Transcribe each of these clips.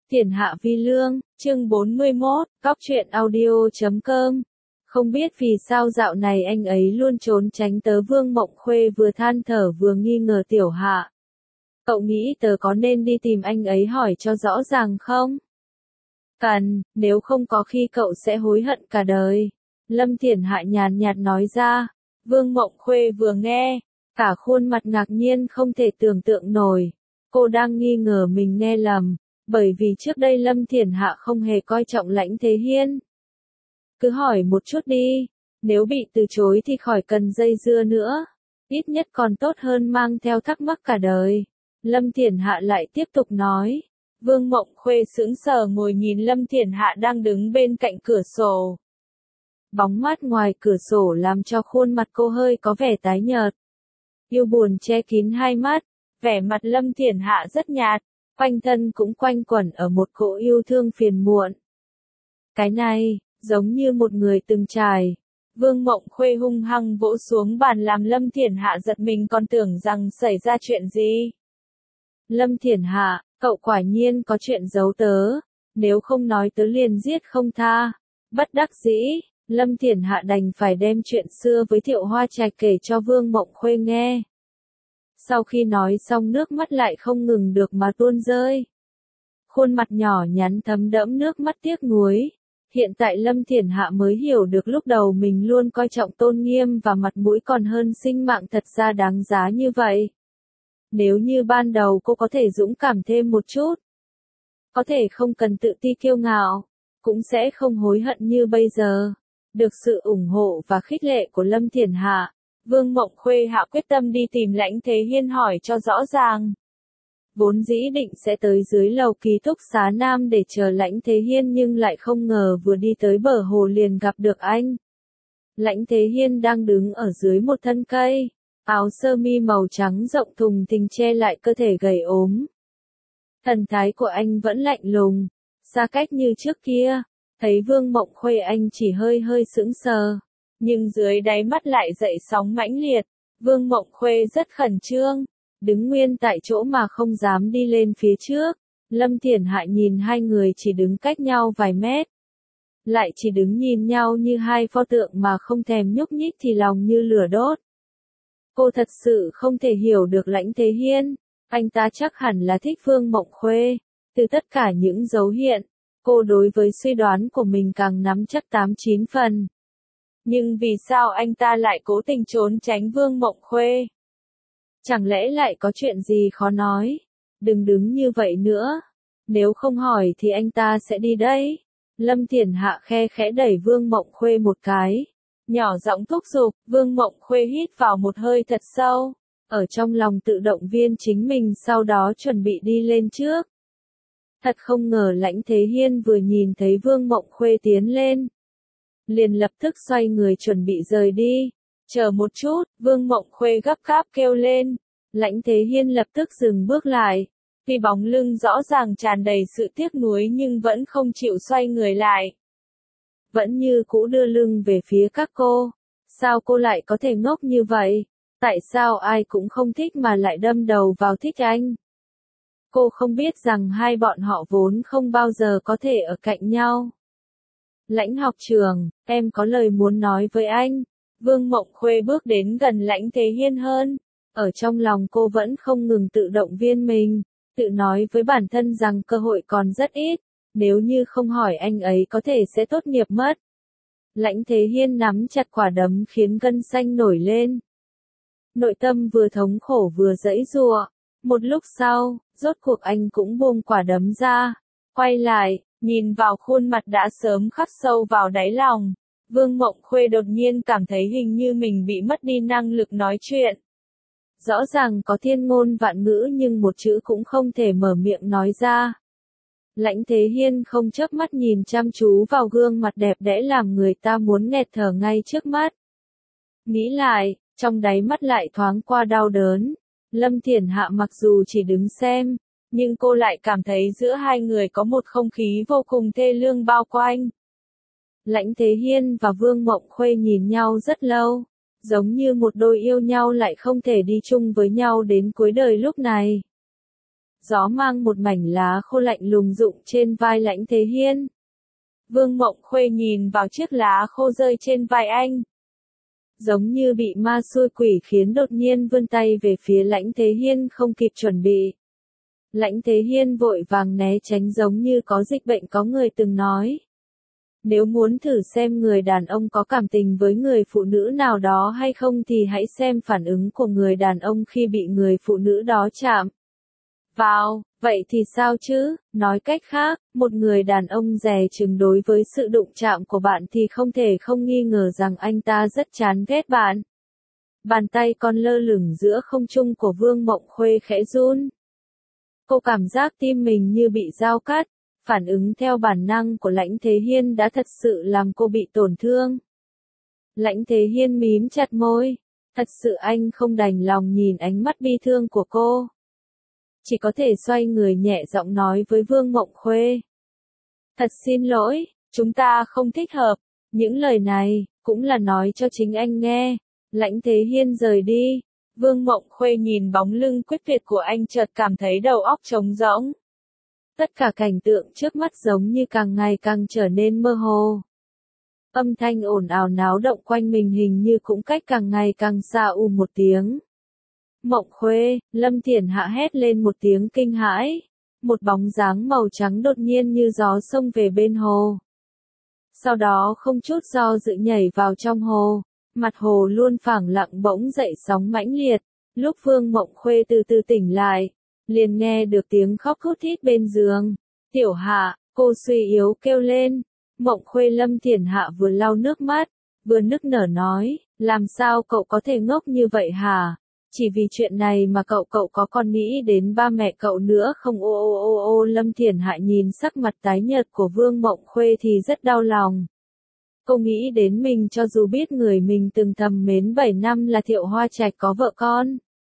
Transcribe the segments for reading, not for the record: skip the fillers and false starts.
Tiền Hạ Vi Lương, chương 41, Cóc truyện audio.com. Không biết vì sao dạo này anh ấy luôn trốn tránh tớ. Vương Mộng Khuê vừa than thở vừa nghi ngờ Tiểu Hạ. Cậu nghĩ tớ có nên đi tìm anh ấy hỏi cho rõ ràng không? Cần, nếu không có khi cậu sẽ hối hận cả đời. Lâm Thiển Hạ nhàn nhạt nói ra. Vương Mộng Khuê vừa nghe, cả khuôn mặt ngạc nhiên không thể tưởng tượng nổi. Cô đang nghi ngờ mình nghe lầm, bởi vì trước đây Lâm Thiển Hạ không hề coi trọng Lãnh Thế Hiên. Cứ hỏi một chút đi, nếu bị từ chối thì khỏi cần dây dưa nữa, ít nhất còn tốt hơn mang theo thắc mắc cả đời. Lâm Thiển Hạ lại tiếp tục nói. Vương Mộng Khuê sững sờ ngồi nhìn Lâm Thiển Hạ đang đứng bên cạnh cửa sổ. Bóng mát ngoài cửa sổ làm cho khuôn mặt cô hơi có vẻ tái nhợt. Yêu buồn che kín hai mắt, vẻ mặt Lâm Thiển Hạ rất nhạt, quanh thân cũng quanh quẩn ở một cỗ yêu thương phiền muộn. Cái này, giống như một người từng trải. Vương Mộng Khuê hung hăng vỗ xuống bàn làm Lâm Thiển Hạ giật mình, còn tưởng rằng xảy ra chuyện gì. Lâm Thiển Hạ, cậu quả nhiên có chuyện giấu tớ, nếu không nói tớ liền giết không tha. Bất đắc dĩ, Lâm Thiển Hạ đành phải đem chuyện xưa với Thiệu Hoa Trạch kể cho Vương Mộng Khuê nghe. Sau khi nói xong nước mắt lại không ngừng được mà tuôn rơi. Khuôn mặt nhỏ nhắn thấm đẫm nước mắt tiếc nuối. Hiện tại Lâm Thiển Hạ mới hiểu được lúc đầu mình luôn coi trọng tôn nghiêm và mặt mũi còn hơn sinh mạng thật ra đáng giá như vậy. Nếu như ban đầu cô có thể dũng cảm thêm một chút, có thể không cần tự ti kiêu ngạo, cũng sẽ không hối hận như bây giờ. Được sự ủng hộ và khích lệ của Lâm Thiển Hạ, Vương Mộng Khuê hạ quyết tâm đi tìm Lãnh Thế Hiên hỏi cho rõ ràng. Vốn dĩ định sẽ tới dưới lầu ký túc xá Nam để chờ Lãnh Thế Hiên, nhưng lại không ngờ vừa đi tới bờ hồ liền gặp được anh. Lãnh Thế Hiên đang đứng ở dưới một thân cây, áo sơ mi màu trắng rộng thùng thình che lại cơ thể gầy ốm. Thần thái của anh vẫn lạnh lùng, xa cách như trước kia. Thấy Vương Mộng Khuê anh chỉ hơi hơi sững sờ, nhưng dưới đáy mắt lại dậy sóng mãnh liệt. Vương Mộng Khuê rất khẩn trương, đứng nguyên tại chỗ mà không dám đi lên phía trước. Lâm Thiển Hạ nhìn hai người chỉ đứng cách nhau vài mét, lại chỉ đứng nhìn nhau như hai pho tượng mà không thèm nhúc nhích thì lòng như lửa đốt. Cô thật sự không thể hiểu được Lãnh Thế Hiên, anh ta chắc hẳn là thích Vương Mộng Khuê. Từ tất cả những dấu hiện, cô đối với suy đoán của mình càng nắm chắc 8-9 phần. Nhưng vì sao anh ta lại cố tình trốn tránh Vương Mộng Khuê? Chẳng lẽ lại có chuyện gì khó nói? Đừng đứng như vậy nữa. Nếu không hỏi thì anh ta sẽ đi đấy. Lâm Thiển Hạ khe khẽ đẩy Vương Mộng Khuê một cái, nhỏ giọng thúc giục. Vương Mộng Khuê hít vào một hơi thật sâu, ở trong lòng tự động viên chính mình, sau đó chuẩn bị đi lên trước. Thật không ngờ Lãnh Thế Hiên vừa nhìn thấy Vương Mộng Khuê tiến lên, liền lập tức xoay người chuẩn bị rời đi. Chờ một chút, Vương Mộng Khuê gấp gáp kêu lên. Lãnh Thế Hiên lập tức dừng bước lại. Tuy bóng lưng rõ ràng tràn đầy sự tiếc nuối nhưng vẫn không chịu xoay người lại. Vẫn như cũ đưa lưng về phía các cô. Sao cô lại có thể ngốc như vậy? Tại sao ai cũng không thích mà lại đâm đầu vào thích anh? Cô không biết rằng hai bọn họ vốn không bao giờ có thể ở cạnh nhau. Lãnh học trường, em có lời muốn nói với anh. Vương Mộng Khuê bước đến gần Lãnh Thế Hiên hơn. Ở trong lòng cô vẫn không ngừng tự động viên mình, tự nói với bản thân rằng cơ hội còn rất ít. Nếu như không hỏi anh ấy có thể sẽ tốt nghiệp mất. Lãnh Thế Hiên nắm chặt quả đấm khiến gân xanh nổi lên. Nội tâm vừa thống khổ vừa giãy giụa. Một lúc sau, rốt cuộc anh cũng buông quả đấm ra, quay lại, nhìn vào khuôn mặt đã sớm khắc sâu vào đáy lòng. Vương Mộng Khuê đột nhiên cảm thấy hình như mình bị mất đi năng lực nói chuyện. Rõ ràng có thiên ngôn vạn ngữ nhưng một chữ cũng không thể mở miệng nói ra. Lãnh Thế Hiên không chớp mắt nhìn chăm chú vào gương mặt đẹp đẽ làm người ta muốn nghẹt thở ngay trước mắt. Nghĩ lại, trong đáy mắt lại thoáng qua đau đớn. Lâm Thiển Hạ mặc dù chỉ đứng xem, nhưng cô lại cảm thấy giữa hai người có một không khí vô cùng thê lương bao quanh. Lãnh Thế Hiên và Vương Mộng Khuê nhìn nhau rất lâu, giống như một đôi yêu nhau lại không thể đi chung với nhau đến cuối đời lúc này. gió mang một mảnh lá khô lạnh lùng rụng trên vai Lãnh Thế Hiên. Vương Mộng Khuê nhìn vào chiếc lá khô rơi trên vai anh. Giống như bị ma xui quỷ khiến đột nhiên vươn tay về phía Lãnh Thế Hiên không kịp chuẩn bị. Lãnh Thế Hiên vội vàng né tránh giống như có dịch bệnh có người từng nói. Nếu muốn thử xem người đàn ông có cảm tình với người phụ nữ nào đó hay không thì hãy xem phản ứng của người đàn ông khi bị người phụ nữ đó chạm vào. Vậy thì sao chứ? Nói cách khác, một người đàn ông dè chừng đối với sự đụng chạm của bạn thì không thể không nghi ngờ rằng anh ta rất chán ghét bạn. Bàn tay còn lơ lửng giữa không trung của Vương Mộng Khuê khẽ run. Cô cảm giác tim mình như bị dao cắt. Phản ứng theo bản năng của Lãnh Thế Hiên đã thật sự làm cô bị tổn thương. Lãnh Thế Hiên mím chặt môi. Thật sự anh không đành lòng nhìn ánh mắt bi thương của cô. Chỉ có thể xoay người nhẹ giọng nói với Vương Mộng Khuê. Thật xin lỗi, chúng ta không thích hợp. Những lời này, cũng là nói cho chính anh nghe. Lãnh Thế Hiên rời đi. Vương Mộng Khuê nhìn bóng lưng quyết tuyệt của anh chợt cảm thấy đầu óc trống rỗng. Tất cả cảnh tượng trước mắt giống như càng ngày càng trở nên mơ hồ. Âm thanh ồn ào náo động quanh mình hình như cũng cách càng ngày càng xa một tiếng. Mộng Khuê, Lâm Thiển Hạ hét lên một tiếng kinh hãi. Một bóng dáng màu trắng đột nhiên như gió xông về bên hồ. Sau đó không chút do dự nhảy vào trong hồ. Mặt hồ luôn phẳng lặng bỗng dậy sóng mãnh liệt. Lúc Vương Mộng Khuê từ từ tỉnh lại, liền nghe được tiếng khóc thút thít bên giường. Tiểu Hạ, cô suy yếu kêu lên. Mộng Khuê. Lâm Thiển Hạ vừa lau nước mắt, vừa nức nở nói, làm sao cậu có thể ngốc như vậy hả? Chỉ vì chuyện này mà cậu có còn nghĩ đến ba mẹ cậu nữa không? Ô. Lâm Thiển Hạ nhìn sắc mặt tái nhợt của Vương Mộng Khuê thì rất đau lòng. Cô nghĩ đến mình cho dù biết người mình từng thầm mến 7 năm là Thiệu Hoa Trạch có vợ con.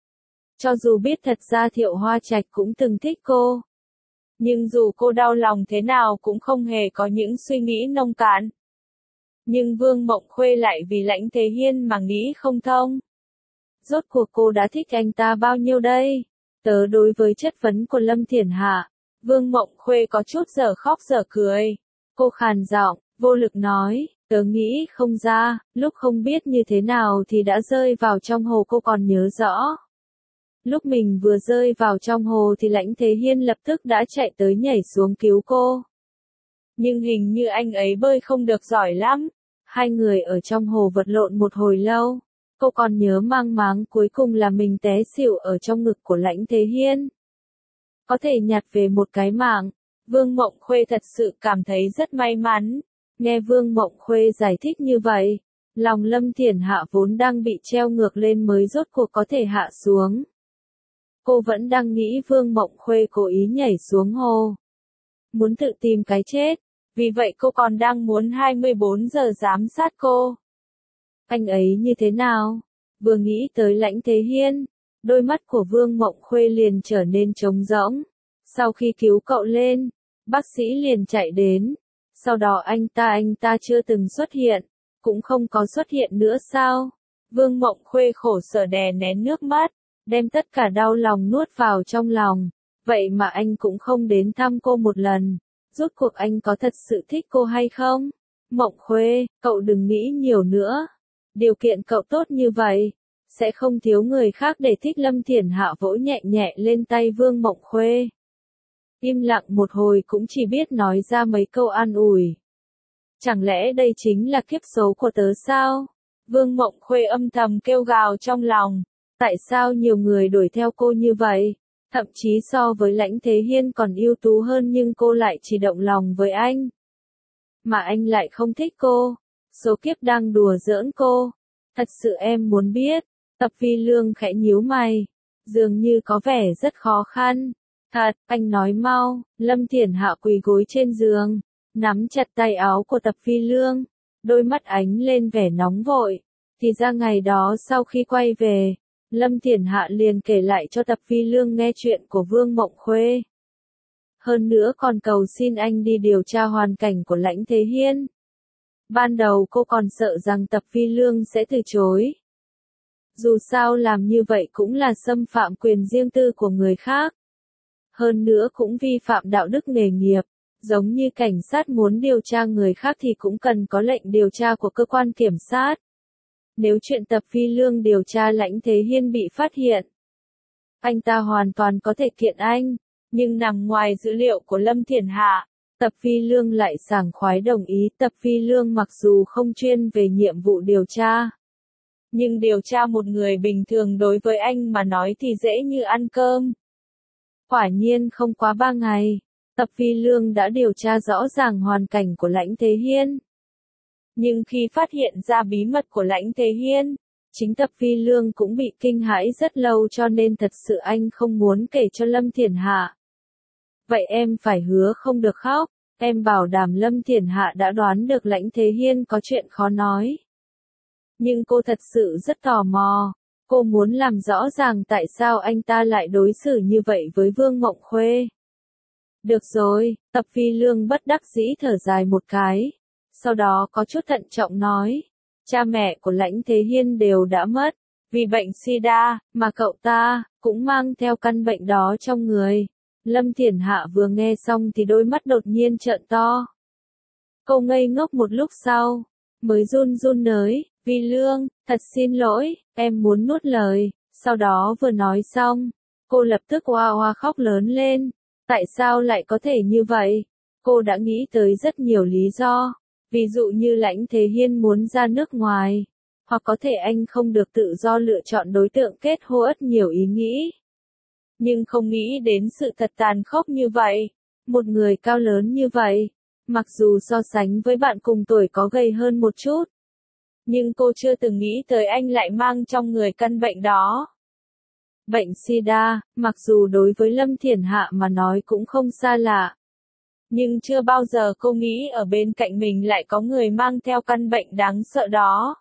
Cho dù biết thật ra Thiệu Hoa Trạch cũng từng thích cô. Nhưng dù cô đau lòng thế nào cũng không hề có những suy nghĩ nông cạn. Nhưng Vương Mộng Khuê lại vì Lãnh Thế Hiên mà nghĩ không thông. Rốt cuộc cô đã thích anh ta bao nhiêu đây? Đối với chất vấn của Lâm Thiển Hạ, Vương Mộng Khuê có chút dở khóc dở cười. Cô khàn giọng, vô lực nói, tớ nghĩ không ra, lúc không biết như thế nào thì đã rơi vào trong hồ. Cô còn nhớ rõ. Lúc mình vừa rơi vào trong hồ thì Lãnh Thế Hiên lập tức đã chạy tới nhảy xuống cứu cô. Nhưng hình như anh ấy bơi không được giỏi lắm. Hai người ở trong hồ vật lộn một hồi lâu. Cô còn nhớ mang máng cuối cùng là mình té xỉu ở trong ngực của Lãnh Thế Hiên. Có thể nhặt về một cái mạng. Vương Mộng Khuê thật sự cảm thấy rất may mắn. Nghe Vương Mộng Khuê giải thích như vậy, lòng Lâm Thiển Hạ vốn đang bị treo ngược lên mới rốt cuộc có thể hạ xuống. Cô vẫn đang nghĩ Vương Mộng Khuê cố ý nhảy xuống hồ. Muốn tự tìm cái chết. Vì vậy cô còn đang muốn 24 giờ giám sát cô. Anh ấy như thế nào? Vừa nghĩ tới Lãnh Thế Hiên, đôi mắt của Vương Mộng Khuê liền trở nên trống rỗng. Sau khi cứu cậu lên, bác sĩ liền chạy đến. Sau đó anh ta chưa từng xuất hiện, cũng không có xuất hiện nữa sao? Vương Mộng Khuê khổ sở đè nén nước mắt, đem tất cả đau lòng nuốt vào trong lòng. Vậy mà anh cũng không đến thăm cô một lần. Rốt cuộc anh có thật sự thích cô hay không? Mộng Khuê, cậu đừng nghĩ nhiều nữa. Điều kiện cậu tốt như vậy, sẽ không thiếu người khác để thích. Lâm Thiển Hạ vỗ nhẹ nhẹ lên tay Vương Mộng Khuê. Im lặng một hồi cũng chỉ biết nói ra mấy câu an ủi. Chẳng lẽ đây chính là kiếp số của tớ sao? Vương Mộng Khuê âm thầm kêu gào trong lòng. Tại sao nhiều người đuổi theo cô như vậy? Thậm chí so với Lãnh Thế Hiên còn ưu tú hơn nhưng cô lại chỉ động lòng với anh. Mà anh lại không thích cô. Số kiếp đang đùa giỡn cô. Thật sự em muốn biết. Tập Vi Lương khẽ nhíu mày. Dường như có vẻ rất khó khăn. Thật, anh nói mau. Lâm Thiển Hạ quỳ gối trên giường, nắm chặt tay áo của Tập Vi Lương. Đôi mắt ánh lên vẻ nóng vội. Thì ra ngày đó sau khi quay về, Lâm Thiển Hạ liền kể lại cho Tập Vi Lương nghe chuyện của Vương Mộng Khuê. Hơn nữa còn cầu xin anh đi điều tra hoàn cảnh của Lãnh Thế Hiên. Ban đầu cô còn sợ rằng Tập Vi Lương sẽ từ chối. Dù sao làm như vậy cũng là xâm phạm quyền riêng tư của người khác. hơn nữa cũng vi phạm đạo đức nghề nghiệp. Giống như cảnh sát muốn điều tra người khác thì cũng cần có lệnh điều tra của cơ quan kiểm sát. Nếu chuyện Tập Phi Lương điều tra Lãnh Thế Hiên bị phát hiện, anh ta hoàn toàn có thể kiện anh, nhưng nằm ngoài dữ liệu của Lâm Thiển Hạ. Tập Phi Lương lại sảng khoái đồng ý. Tập Phi Lương mặc dù không chuyên về nhiệm vụ điều tra, nhưng điều tra một người bình thường đối với anh mà nói thì dễ như ăn cơm. Quả nhiên không quá 3 ngày, Tập Phi Lương đã điều tra rõ ràng hoàn cảnh của Lãnh Thế Hiên. Nhưng khi phát hiện ra bí mật của Lãnh Thế Hiên, chính Tập Phi Lương cũng bị kinh hãi rất lâu, cho nên thật sự anh không muốn kể cho Lâm Thiển Hạ. Vậy em phải hứa không được khóc, em bảo đảm. Lâm Thiển Hạ đã đoán được Lãnh Thế Hiên có chuyện khó nói. Nhưng cô thật sự rất tò mò, cô muốn làm rõ ràng tại sao anh ta lại đối xử như vậy với Vương Mộng Khuê. Được rồi, Tập Phi Lương bất đắc dĩ thở dài một cái, sau đó có chút thận trọng nói, cha mẹ của Lãnh Thế Hiên đều đã mất, vì bệnh SIDA, mà cậu ta cũng mang theo căn bệnh đó trong người. Lâm Thiển Hạ vừa nghe xong thì đôi mắt đột nhiên trợn to. Cô ngây ngốc một lúc sau, mới run run nói, Vi Lương, thật xin lỗi, em muốn nuốt lời. Sau đó vừa nói xong, cô lập tức oa oa khóc lớn lên. Tại sao lại có thể như vậy? Cô đã nghĩ tới rất nhiều lý do, ví dụ như Lãnh Thế Hiên muốn ra nước ngoài, hoặc có thể anh không được tự do lựa chọn đối tượng kết hôn, nhiều ý nghĩ. Nhưng không nghĩ đến sự thật tàn khốc như vậy. Một người cao lớn như vậy, mặc dù so sánh với bạn cùng tuổi có gầy hơn một chút, nhưng cô chưa từng nghĩ tới anh lại mang trong người căn bệnh đó. Bệnh SIDA, mặc dù đối với Lâm Thiển Hạ mà nói cũng không xa lạ, nhưng chưa bao giờ cô nghĩ ở bên cạnh mình lại có người mang theo căn bệnh đáng sợ đó.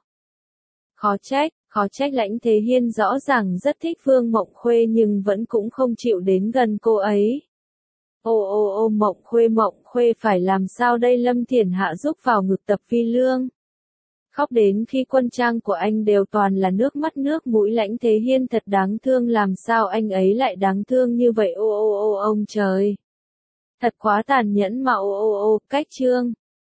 Khó trách Lãnh Thế Hiên rõ ràng rất thích Vương Mộng Khuê nhưng vẫn cũng không chịu đến gần cô ấy. Ô Mộng Khuê phải làm sao đây? Lâm Thiển Hạ rúc vào ngực Tập Phi Lương. Khóc đến khi quân trang của anh đều toàn là nước mắt nước mũi. Lãnh Thế Hiên thật đáng thương, làm sao anh ấy lại đáng thương như vậy? Ông trời. Thật quá tàn nhẫn mà. Cách chương